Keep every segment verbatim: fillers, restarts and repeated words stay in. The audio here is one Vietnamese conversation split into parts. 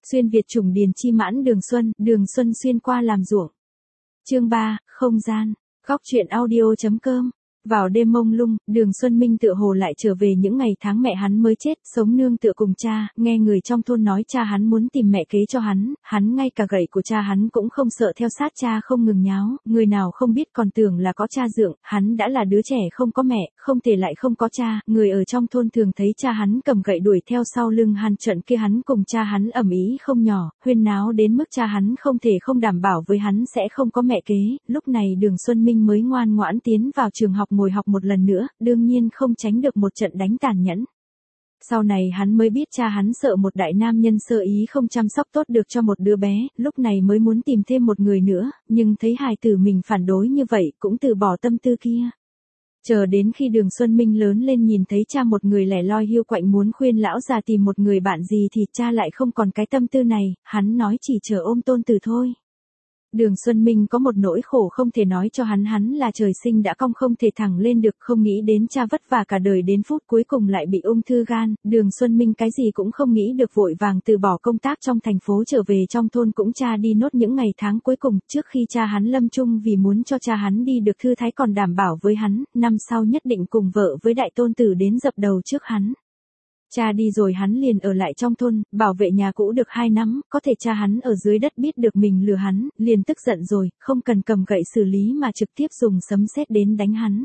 Xuyên Việt chủng điền chi mãn Đường Xuân, Đường Xuân xuyên qua làm ruộng. Chương ba, không gian. Góc truyện audio.com. Vào đêm mông lung, Đường Xuân Minh tựa hồ lại trở về những ngày tháng mẹ hắn mới chết, sống nương tựa cùng cha, nghe người trong thôn nói cha hắn muốn tìm mẹ kế cho hắn, hắn ngay cả gậy của cha hắn cũng không sợ theo sát cha không ngừng nháo, người nào không biết còn tưởng là có cha dượng, hắn đã là đứa trẻ không có mẹ, không thể lại không có cha, người ở trong thôn thường thấy cha hắn cầm gậy đuổi theo sau lưng hắn, trận kia hắn cùng cha hắn ầm ĩ không nhỏ, huyên náo đến mức cha hắn không thể không đảm bảo với hắn sẽ không có mẹ kế, lúc này Đường Xuân Minh mới ngoan ngoãn tiến vào trường học ngồi học một lần nữa, đương nhiên không tránh được một trận đánh tàn nhẫn. Sau này hắn mới biết cha hắn sợ một đại nam nhân sơ ý không chăm sóc tốt được cho một đứa bé, lúc này mới muốn tìm thêm một người nữa, nhưng thấy hài tử mình phản đối như vậy cũng từ bỏ tâm tư kia. Chờ đến khi Đường Xuân Minh lớn lên nhìn thấy cha một người lẻ loi hiu quạnh muốn khuyên lão già tìm một người bạn gì thì cha lại không còn cái tâm tư này, hắn nói chỉ chờ ôm tôn tử thôi. Đường Xuân Minh có một nỗi khổ không thể nói cho hắn, hắn là trời sinh đã cong không thể thẳng lên được, không nghĩ đến cha vất vả cả đời đến phút cuối cùng lại bị ung thư gan, Đường Xuân Minh cái gì cũng không nghĩ được vội vàng từ bỏ công tác trong thành phố trở về trong thôn cũng cha đi nốt những ngày tháng cuối cùng, trước khi cha hắn lâm chung vì muốn cho cha hắn đi được thư thái còn đảm bảo với hắn, năm sau nhất định cùng vợ với đại tôn tử đến dập đầu trước hắn. Cha đi rồi hắn liền ở lại trong thôn, bảo vệ nhà cũ được hai năm, có thể cha hắn ở dưới đất biết được mình lừa hắn, liền tức giận rồi, không cần cầm gậy xử lý mà trực tiếp dùng sấm sét đến đánh hắn.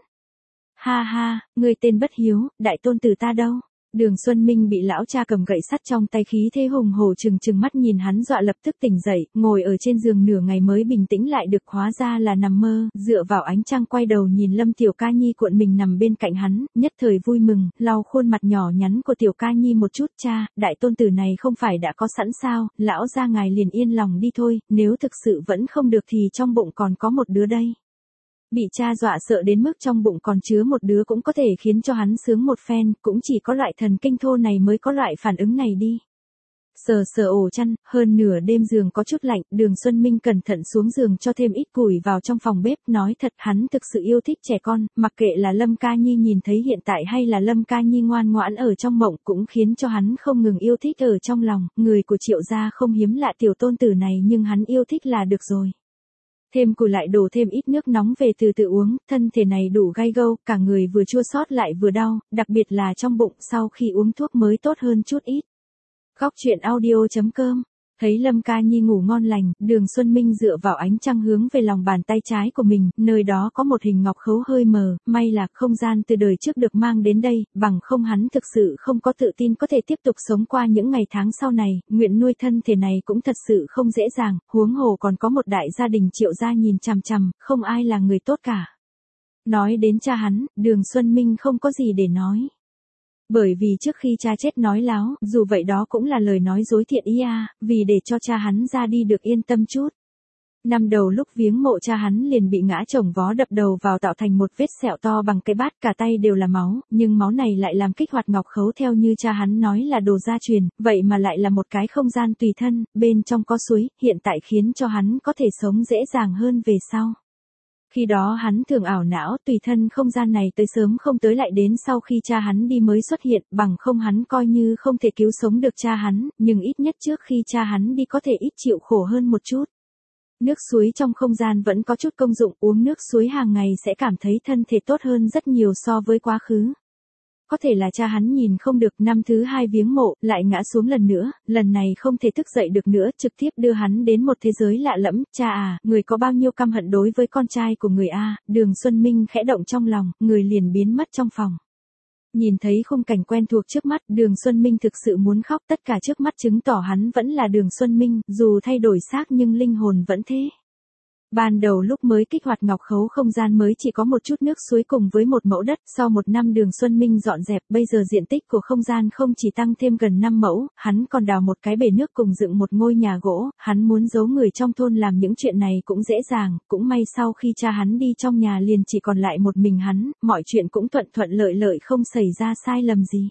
Ha ha, ngươi tên bất hiếu, đại tôn tử ta đâu? Đường Xuân Minh bị lão cha cầm gậy sắt trong tay khí thế hùng hổ trừng trừng mắt nhìn hắn dọa lập tức tỉnh dậy, ngồi ở trên giường nửa ngày mới bình tĩnh lại được, hóa ra là nằm mơ, dựa vào ánh trăng quay đầu nhìn Lâm Tiểu Ca Nhi cuộn mình nằm bên cạnh hắn, nhất thời vui mừng, lau khuôn mặt nhỏ nhắn của Tiểu Ca Nhi một chút, cha, đại tôn tử này không phải đã có sẵn sao, lão gia ngài liền yên lòng đi thôi, nếu thực sự vẫn không được thì trong bụng còn có một đứa đây. Bị cha dọa sợ đến mức trong bụng còn chứa một đứa cũng có thể khiến cho hắn sướng một phen, cũng chỉ có loại thần kinh thô này mới có loại phản ứng này đi. Sờ sờ ổ chăn, hơn nửa đêm giường có chút lạnh, Đường Xuân Minh cẩn thận xuống giường cho thêm ít củi vào trong phòng bếp, nói thật hắn thực sự yêu thích trẻ con, mặc kệ là Lâm Ca Nhi nhìn thấy hiện tại hay là Lâm Ca Nhi ngoan ngoãn ở trong mộng cũng khiến cho hắn không ngừng yêu thích ở trong lòng, người của Triệu gia không hiếm lạ tiểu tôn tử này nhưng hắn yêu thích là được rồi. Thêm củi lại đổ thêm ít nước nóng về từ từ uống, thân thể này đủ gai gâu, cả người vừa chua xót lại vừa đau, đặc biệt là trong bụng, sau khi uống thuốc mới tốt hơn chút ít. Góc truyện audio.com. Thấy Lâm Ca Nhi ngủ ngon lành, Đường Xuân Minh dựa vào ánh trăng hướng về lòng bàn tay trái của mình, nơi đó có một hình ngọc khấu hơi mờ, may là không gian từ đời trước được mang đến đây, bằng không hắn thực sự không có tự tin có thể tiếp tục sống qua những ngày tháng sau này, nguyện nuôi thân thể này cũng thật sự không dễ dàng, huống hồ còn có một đại gia đình Triệu gia nhìn chằm chằm, không ai là người tốt cả. Nói đến cha hắn, Đường Xuân Minh không có gì để nói. Bởi vì trước khi cha chết nói láo, dù vậy đó cũng là lời nói dối thiện ý à, vì để cho cha hắn ra đi được yên tâm chút. Năm đầu lúc viếng mộ cha hắn liền bị ngã chồng vó đập đầu vào tạo thành một vết sẹo to bằng cái bát, cả tay đều là máu, nhưng máu này lại làm kích hoạt ngọc khấu theo như cha hắn nói là đồ gia truyền, vậy mà lại là một cái không gian tùy thân, bên trong có suối, hiện tại khiến cho hắn có thể sống dễ dàng hơn về sau. Khi đó hắn thường ảo não tùy thân không gian này tới sớm không tới lại đến sau khi cha hắn đi mới xuất hiện, bằng không hắn coi như không thể cứu sống được cha hắn, nhưng ít nhất trước khi cha hắn đi có thể ít chịu khổ hơn một chút. Nước suối trong không gian vẫn có chút công dụng, uống nước suối hàng ngày sẽ cảm thấy thân thể tốt hơn rất nhiều so với quá khứ. Có thể là cha hắn nhìn không được, năm thứ hai viếng mộ, lại ngã xuống lần nữa, lần này không thể thức dậy được nữa, trực tiếp đưa hắn đến một thế giới lạ lẫm, cha à, người có bao nhiêu căm hận đối với con trai của người a? Đường Xuân Minh khẽ động trong lòng, người liền biến mất trong phòng. Nhìn thấy khung cảnh quen thuộc trước mắt, Đường Xuân Minh thực sự muốn khóc, tất cả trước mắt chứng tỏ hắn vẫn là Đường Xuân Minh, dù thay đổi xác nhưng linh hồn vẫn thế. Ban đầu lúc mới kích hoạt ngọc khấu không gian mới chỉ có một chút nước suối cùng với một mẫu đất, sau một năm Đường Xuân Minh dọn dẹp, bây giờ diện tích của không gian không chỉ tăng thêm gần năm mẫu, hắn còn đào một cái bể nước cùng dựng một ngôi nhà gỗ, hắn muốn giấu người trong thôn làm những chuyện này cũng dễ dàng, cũng may sau khi cha hắn đi trong nhà liền chỉ còn lại một mình hắn, mọi chuyện cũng thuận thuận lợi lợi không xảy ra sai lầm gì.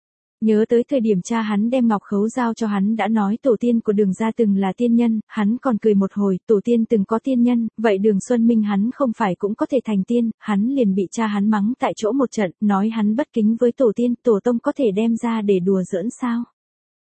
Nhớ tới thời điểm cha hắn đem ngọc khấu giao cho hắn đã nói tổ tiên của Đường gia từng là tiên nhân, hắn còn cười một hồi, tổ tiên từng có tiên nhân, vậy Đường Xuân Minh hắn không phải cũng có thể thành tiên, hắn liền bị cha hắn mắng tại chỗ một trận, nói hắn bất kính với tổ tiên, tổ tông có thể đem ra để đùa giỡn sao.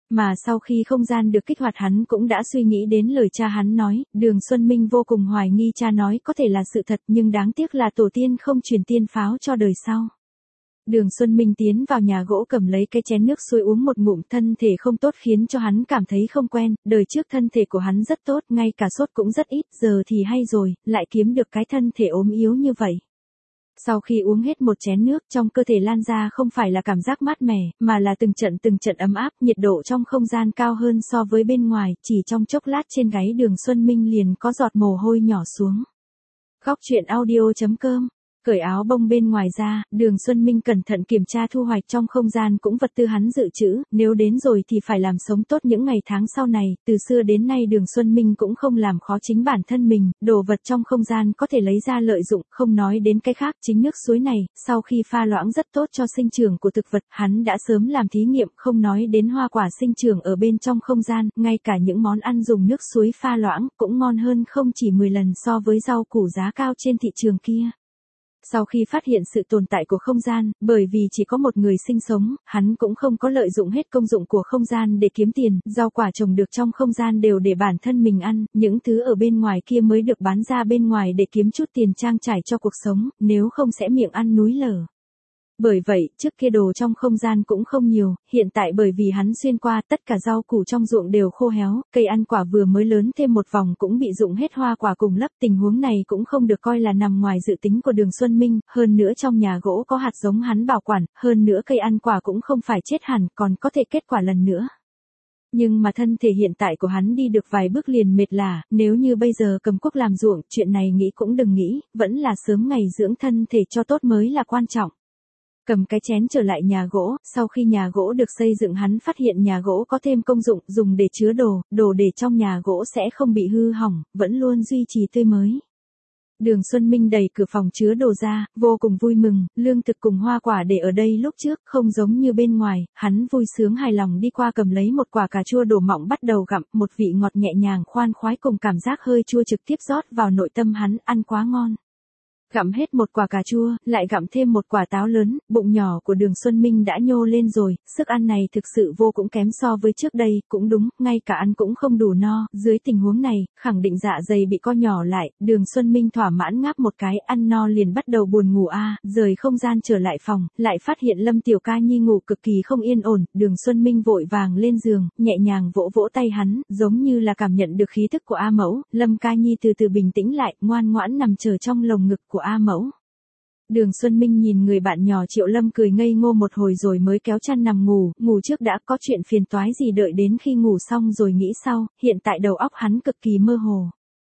Mà sau khi không gian được kích hoạt hắn cũng đã suy nghĩ đến lời cha hắn nói, Đường Xuân Minh vô cùng hoài nghi cha nói có thể là sự thật nhưng đáng tiếc là tổ tiên không truyền tiên pháo cho đời sau. Đường Xuân Minh tiến vào nhà gỗ cầm lấy cái chén nước suối uống một ngụm, thân thể không tốt khiến cho hắn cảm thấy không quen, đời trước thân thể của hắn rất tốt, ngay cả sốt cũng rất ít, giờ thì hay rồi, lại kiếm được cái thân thể ốm yếu như vậy. Sau khi uống hết một chén nước, trong cơ thể lan ra không phải là cảm giác mát mẻ, mà là từng trận từng trận ấm áp, nhiệt độ trong không gian cao hơn so với bên ngoài, chỉ trong chốc lát trên gáy Đường Xuân Minh liền có giọt mồ hôi nhỏ xuống. Góc truyện audio chấm com. Cởi áo bông bên ngoài ra, Đường Xuân Minh cẩn thận kiểm tra thu hoạch trong không gian cũng vật tư hắn dự trữ, nếu đến rồi thì phải làm sống tốt những ngày tháng sau này, từ xưa đến nay Đường Xuân Minh cũng không làm khó chính bản thân mình, đồ vật trong không gian có thể lấy ra lợi dụng, không nói đến cái khác, chính nước suối này, sau khi pha loãng rất tốt cho sinh trưởng của thực vật, hắn đã sớm làm thí nghiệm, không nói đến hoa quả sinh trưởng ở bên trong không gian, ngay cả những món ăn dùng nước suối pha loãng, cũng ngon hơn không chỉ mười lần so với rau củ giá cao trên thị trường kia. Sau khi phát hiện sự tồn tại của không gian, bởi vì chỉ có một người sinh sống, hắn cũng không có lợi dụng hết công dụng của không gian để kiếm tiền, rau quả trồng được trong không gian đều để bản thân mình ăn, những thứ ở bên ngoài kia mới được bán ra bên ngoài để kiếm chút tiền trang trải cho cuộc sống, nếu không sẽ miệng ăn núi lở. Bởi vậy, trước kia đồ trong không gian cũng không nhiều, hiện tại bởi vì hắn xuyên qua, tất cả rau củ trong ruộng đều khô héo, cây ăn quả vừa mới lớn thêm một vòng cũng bị rụng hết hoa quả cùng lấp, tình huống này cũng không được coi là nằm ngoài dự tính của Đường Xuân Minh, hơn nữa trong nhà gỗ có hạt giống hắn bảo quản, hơn nữa cây ăn quả cũng không phải chết hẳn, còn có thể kết quả lần nữa. Nhưng mà thân thể hiện tại của hắn đi được vài bước liền mệt lả, nếu như bây giờ cầm cuốc làm ruộng, chuyện này nghĩ cũng đừng nghĩ, vẫn là sớm ngày dưỡng thân thể cho tốt mới là quan trọng. Cầm cái chén trở lại nhà gỗ, sau khi nhà gỗ được xây dựng hắn phát hiện nhà gỗ có thêm công dụng, dùng để chứa đồ, đồ để trong nhà gỗ sẽ không bị hư hỏng, vẫn luôn duy trì tươi mới. Đường Xuân Minh đẩy cửa phòng chứa đồ ra, vô cùng vui mừng, lương thực cùng hoa quả để ở đây lúc trước, không giống như bên ngoài, hắn vui sướng hài lòng đi qua cầm lấy một quả cà chua đổ mọng bắt đầu gặm, một vị ngọt nhẹ nhàng khoan khoái cùng cảm giác hơi chua trực tiếp rót vào nội tâm hắn, ăn quá ngon. Gặm hết một quả cà chua, lại gặm thêm một quả táo lớn, bụng nhỏ của Đường Xuân Minh đã nhô lên rồi, sức ăn này thực sự vô cũng kém so với trước đây, cũng đúng, ngay cả ăn cũng không đủ no, dưới tình huống này, khẳng định dạ dày bị co nhỏ lại, Đường Xuân Minh thỏa mãn ngáp một cái, ăn no liền bắt đầu buồn ngủ a, rời không gian trở lại phòng, lại phát hiện Lâm Tiểu Ca Nhi ngủ cực kỳ không yên ổn, Đường Xuân Minh vội vàng lên giường, nhẹ nhàng vỗ vỗ tay hắn, giống như là cảm nhận được khí thức của A Mẫu, Lâm Ca Nhi từ từ bình tĩnh lại, ngoan ngoãn nằm chờ trong lồng ngực của A Mẫu. Đường Xuân Minh nhìn người bạn nhỏ Triệu Lâm cười ngây ngô một hồi rồi mới kéo chăn nằm ngủ, ngủ trước đã, có chuyện phiền toái gì đợi đến khi ngủ xong rồi nghĩ sau, hiện tại đầu óc hắn cực kỳ mơ hồ.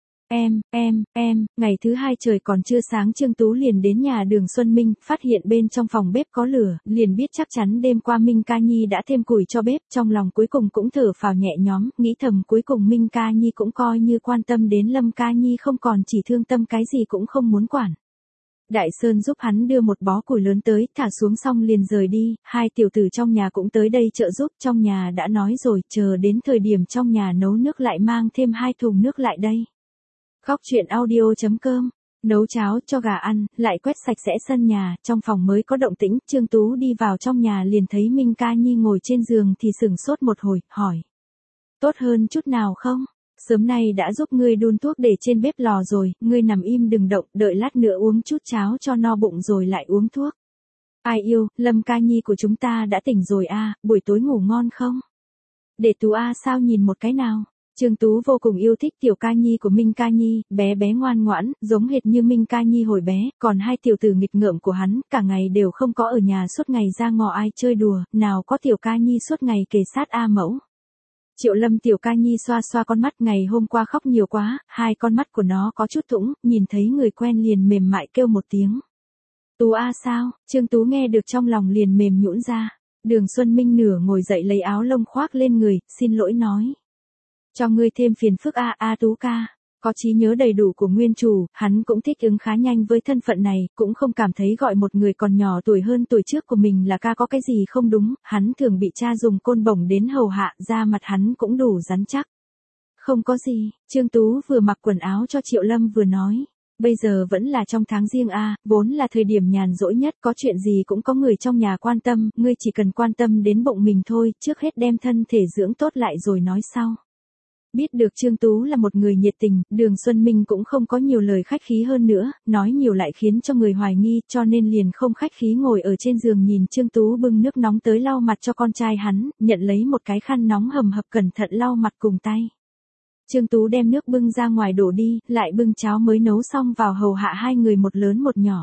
Em, em, em, ngày thứ hai trời còn chưa sáng Trương Tú liền đến nhà Đường Xuân Minh, phát hiện bên trong phòng bếp có lửa, liền biết chắc chắn đêm qua Minh Ca Nhi đã thêm củi cho bếp, trong lòng cuối cùng cũng thở phào nhẹ nhõm, nghĩ thầm cuối cùng Minh Ca Nhi cũng coi như quan tâm đến Lâm Ca Nhi không còn chỉ thương tâm cái gì cũng không muốn quản. Đại Sơn giúp hắn đưa một bó củi lớn tới, thả xuống xong liền rời đi, hai tiểu tử trong nhà cũng tới đây trợ giúp, trong nhà đã nói rồi, chờ đến thời điểm trong nhà nấu nước lại mang thêm hai thùng nước lại đây. Góc truyện audio chấm com, nấu cháo cho gà ăn, lại quét sạch sẽ sân nhà, trong phòng mới có động tĩnh, Trương Tú đi vào trong nhà liền thấy Minh Ca Nhi ngồi trên giường thì sửng sốt một hồi, hỏi. Tốt hơn chút nào không? Sớm nay đã giúp ngươi đun thuốc để trên bếp lò rồi, ngươi nằm im đừng động, đợi lát nữa uống chút cháo cho no bụng rồi lại uống thuốc. Ai yêu, Lâm Ca Nhi của chúng ta đã tỉnh rồi a, buổi tối ngủ ngon không? Để Tú a sao nhìn một cái nào? Trương Tú vô cùng yêu thích tiểu Ca Nhi của Minh Ca Nhi, bé bé ngoan ngoãn, giống hệt như Minh Ca Nhi hồi bé, còn hai tiểu tử nghịch ngợm của hắn, cả ngày đều không có ở nhà suốt ngày ra ngõ ai chơi đùa, nào có tiểu Ca Nhi suốt ngày kề sát A Mẫu. Triệu Lâm tiểu Ca Nhi xoa xoa con mắt, ngày hôm qua khóc nhiều quá, hai con mắt của nó có chút thủng, nhìn thấy người quen liền mềm mại kêu một tiếng. Tú a sao? Trương Tú nghe được trong lòng liền mềm nhũn ra. Đường Xuân Minh nửa ngồi dậy lấy áo lông khoác lên người, xin lỗi nói. Cho ngươi thêm phiền phức a a Tú ca. Có trí nhớ đầy đủ của nguyên chủ, hắn cũng thích ứng khá nhanh với thân phận này, cũng không cảm thấy gọi một người còn nhỏ tuổi hơn tuổi trước của mình là ca có cái gì không đúng, hắn thường bị cha dùng côn bổng đến hầu hạ, da mặt hắn cũng đủ rắn chắc. Không có gì, Trương Tú vừa mặc quần áo cho Triệu Lâm vừa nói. Bây giờ vẫn là trong tháng riêng a, vốn là thời điểm nhàn rỗi nhất, có chuyện gì cũng có người trong nhà quan tâm, ngươi chỉ cần quan tâm đến bụng mình thôi, trước hết đem thân thể dưỡng tốt lại rồi nói sau. Biết được Trương Tú là một người nhiệt tình, Đường Xuân Minh cũng không có nhiều lời khách khí hơn nữa, nói nhiều lại khiến cho người hoài nghi, cho nên liền không khách khí ngồi ở trên giường nhìn Trương Tú bưng nước nóng tới lau mặt cho con trai hắn, nhận lấy một cái khăn nóng hầm hập cẩn thận lau mặt cùng tay. Trương Tú đem nước bưng ra ngoài đổ đi, lại bưng cháo mới nấu xong vào hầu hạ hai người một lớn một nhỏ.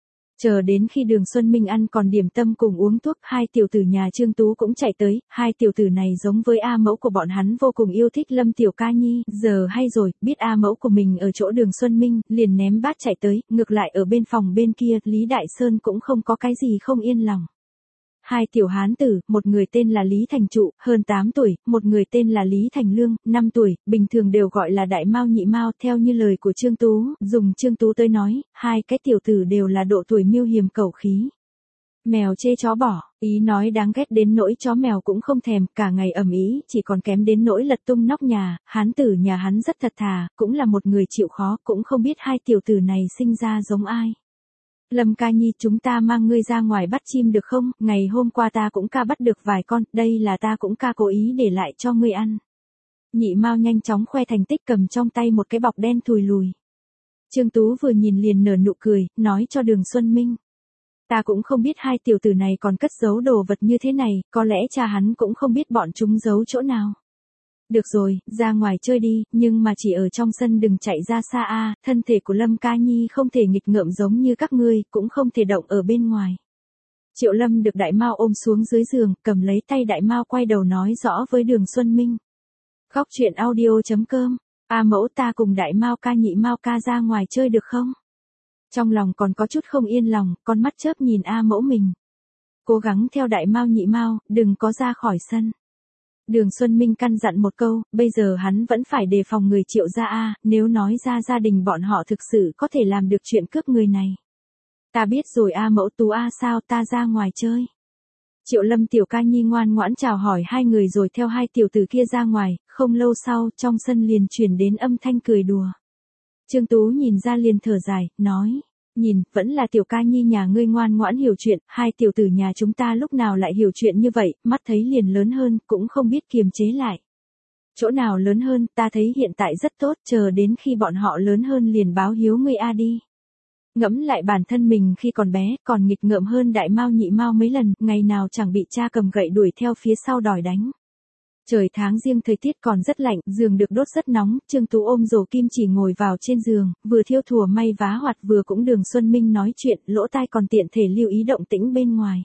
Chờ đến khi Đường Xuân Minh ăn còn điểm tâm cùng uống thuốc, hai tiểu tử nhà Trương Tú cũng chạy tới, hai tiểu tử này giống với A mẫu của bọn hắn vô cùng yêu thích Lâm Tiểu Ca Nhi, giờ hay rồi, biết A mẫu của mình ở chỗ Đường Xuân Minh, liền ném bát chạy tới, ngược lại ở bên phòng bên kia, Lý Đại Sơn cũng không có cái gì không yên lòng. Hai tiểu hán tử, một người tên là Lý Thành Trụ, hơn tám tuổi, một người tên là Lý Thành Lương, năm tuổi, bình thường đều gọi là Đại Mao Nhị Mao, theo như lời của Trương Tú, dùng Trương Tú tới nói, hai cái tiểu tử đều là độ tuổi miêu hiểm cẩu khí. Mèo chê chó bỏ, ý nói đáng ghét đến nỗi chó mèo cũng không thèm, cả ngày ầm ĩ, chỉ còn kém đến nỗi lật tung nóc nhà, hán tử nhà hắn rất thật thà, cũng là một người chịu khó, cũng không biết hai tiểu tử này sinh ra giống ai. Lâm Ca Nhi, chúng ta mang ngươi ra ngoài bắt chim được không, ngày hôm qua ta cũng ca bắt được vài con, đây là ta cũng ca cố ý để lại cho ngươi ăn. Nhị Mao nhanh chóng khoe thành tích cầm trong tay một cái bọc đen thùi lùi. Trương Tú vừa nhìn liền nở nụ cười, nói cho Đường Xuân Minh. Ta cũng không biết hai tiểu tử này còn cất giấu đồ vật như thế này, có lẽ cha hắn cũng không biết bọn chúng giấu chỗ nào. Được rồi, ra ngoài chơi đi, nhưng mà chỉ ở trong sân đừng chạy ra xa a, thân thể của Lâm Ca Nhi không thể nghịch ngợm giống như các ngươi, cũng không thể động ở bên ngoài. Triệu Lâm được Đại Mao ôm xuống dưới giường, cầm lấy tay Đại Mao quay đầu nói rõ với Đường Xuân Minh. Góc truyện audio chấm com, A mẫu, ta cùng Đại Mao ca Nhị Mao ca ra ngoài chơi được không? Trong lòng còn có chút không yên lòng, con mắt chớp nhìn A mẫu mình. Cố gắng theo Đại Mao Nhị Mao, đừng có ra khỏi sân. Đường Xuân Minh căn dặn một câu, bây giờ hắn vẫn phải đề phòng người Triệu gia a, nếu nói ra gia đình bọn họ thực sự có thể làm được chuyện cướp người này. Ta biết rồi A mẫu. Tú a, sao ta ra ngoài chơi. Triệu Lâm Tiểu Ca Nhi ngoan ngoãn chào hỏi hai người rồi theo hai tiểu tử kia ra ngoài, không lâu sau trong sân liền truyền đến âm thanh cười đùa. Trương Tú nhìn ra liền thở dài, nói. Nhìn, vẫn là Tiểu Ca Nhi nhà ngươi ngoan ngoãn hiểu chuyện, hai tiểu tử nhà chúng ta lúc nào lại hiểu chuyện như vậy, mắt thấy liền lớn hơn, cũng không biết kiềm chế lại. Chỗ nào lớn hơn, ta thấy hiện tại rất tốt, chờ đến khi bọn họ lớn hơn liền báo hiếu ngươi a đi. Ngẫm lại bản thân mình khi còn bé, còn nghịch ngợm hơn Đại Mao Nhị Mao mấy lần, ngày nào chẳng bị cha cầm gậy đuổi theo phía sau đòi đánh. Trời tháng riêng thời tiết còn rất lạnh, giường được đốt rất nóng, Trương Tú ôm rổ kim chỉ ngồi vào trên giường, vừa thiêu thùa may vá hoặc vừa cũng Đường Xuân Minh nói chuyện, lỗ tai còn tiện thể lưu ý động tĩnh bên ngoài.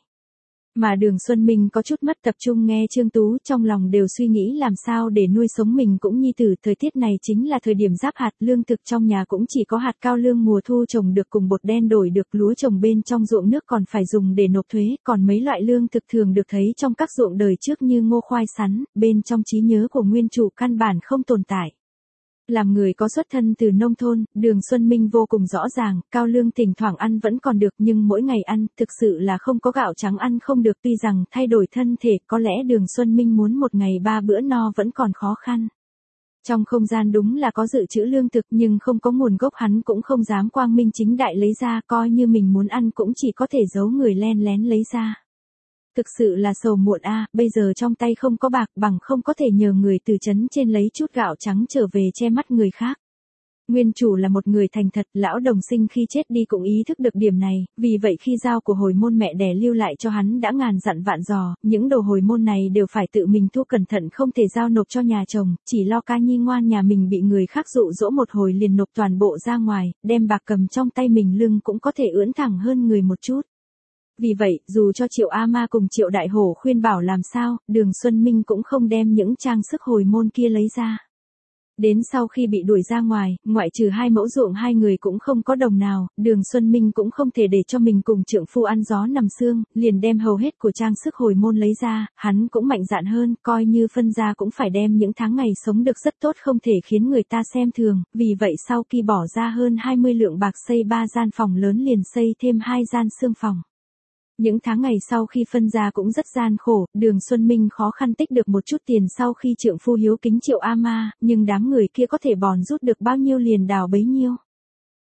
Mà Đường Xuân Minh có chút mất tập trung nghe Trương Tú, trong lòng đều suy nghĩ làm sao để nuôi sống mình cũng nhi tử, thời tiết này chính là thời điểm giáp hạt, lương thực trong nhà cũng chỉ có hạt cao lương mùa thu trồng được cùng bột đen đổi được, lúa trồng bên trong ruộng nước còn phải dùng để nộp thuế, còn mấy loại lương thực thường được thấy trong các ruộng đời trước như ngô khoai sắn, bên trong trí nhớ của nguyên chủ căn bản không tồn tại. Làm người có xuất thân từ nông thôn, Đường Xuân Minh vô cùng rõ ràng, cao lương thỉnh thoảng ăn vẫn còn được nhưng mỗi ngày ăn, thực sự là không có gạo trắng ăn không được, tuy rằng thay đổi thân thể, có lẽ Đường Xuân Minh muốn một ngày ba bữa no vẫn còn khó khăn. Trong không gian đúng là có dự trữ lương thực nhưng không có nguồn gốc hắn cũng không dám quang minh chính đại lấy ra, coi như mình muốn ăn cũng chỉ có thể giấu người len lén lấy ra. Thực sự là sầu muộn a, bây giờ trong tay không có bạc, bằng không có thể nhờ người từ trấn trên lấy chút gạo trắng trở về che mắt người khác. Nguyên chủ là một người thành thật, lão đồng sinh khi chết đi cũng ý thức được điểm này, vì vậy khi giao của hồi môn mẹ đẻ lưu lại cho hắn đã ngàn dặn vạn dò, những đồ hồi môn này đều phải tự mình thu cẩn thận không thể giao nộp cho nhà chồng, chỉ lo Ca Nhi ngoan nhà mình bị người khác dụ dỗ một hồi liền nộp toàn bộ ra ngoài, đem bạc cầm trong tay mình lưng cũng có thể ưỡn thẳng hơn người một chút. Vì vậy, dù cho Triệu A Ma cùng Triệu Đại Hổ khuyên bảo làm sao, Đường Xuân Minh cũng không đem những trang sức hồi môn kia lấy ra. Đến sau khi bị đuổi ra ngoài, ngoại trừ hai mẫu ruộng hai người cũng không có đồng nào, Đường Xuân Minh cũng không thể để cho mình cùng trượng phu ăn gió nằm sương, liền đem hầu hết của trang sức hồi môn lấy ra, hắn cũng mạnh dạn hơn, coi như phân ra cũng phải đem những tháng ngày sống được rất tốt không thể khiến người ta xem thường, vì vậy sau khi bỏ ra hơn hai mươi lượng bạc xây ba gian phòng lớn liền xây thêm hai gian sương phòng. Những tháng ngày sau khi phân ra cũng rất gian khổ, Đường Xuân Minh khó khăn tích được một chút tiền sau khi trượng phu hiếu kính Triệu A Ma, nhưng đám người kia có thể bòn rút được bao nhiêu liền đào bấy nhiêu.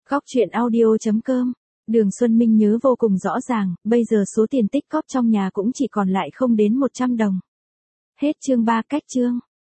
Góc chuyện audio chấm com. Đường Xuân Minh nhớ vô cùng rõ ràng, bây giờ số tiền tích cóp trong nhà cũng chỉ còn lại không đến một trăm đồng. Hết chương ba. Cách chương.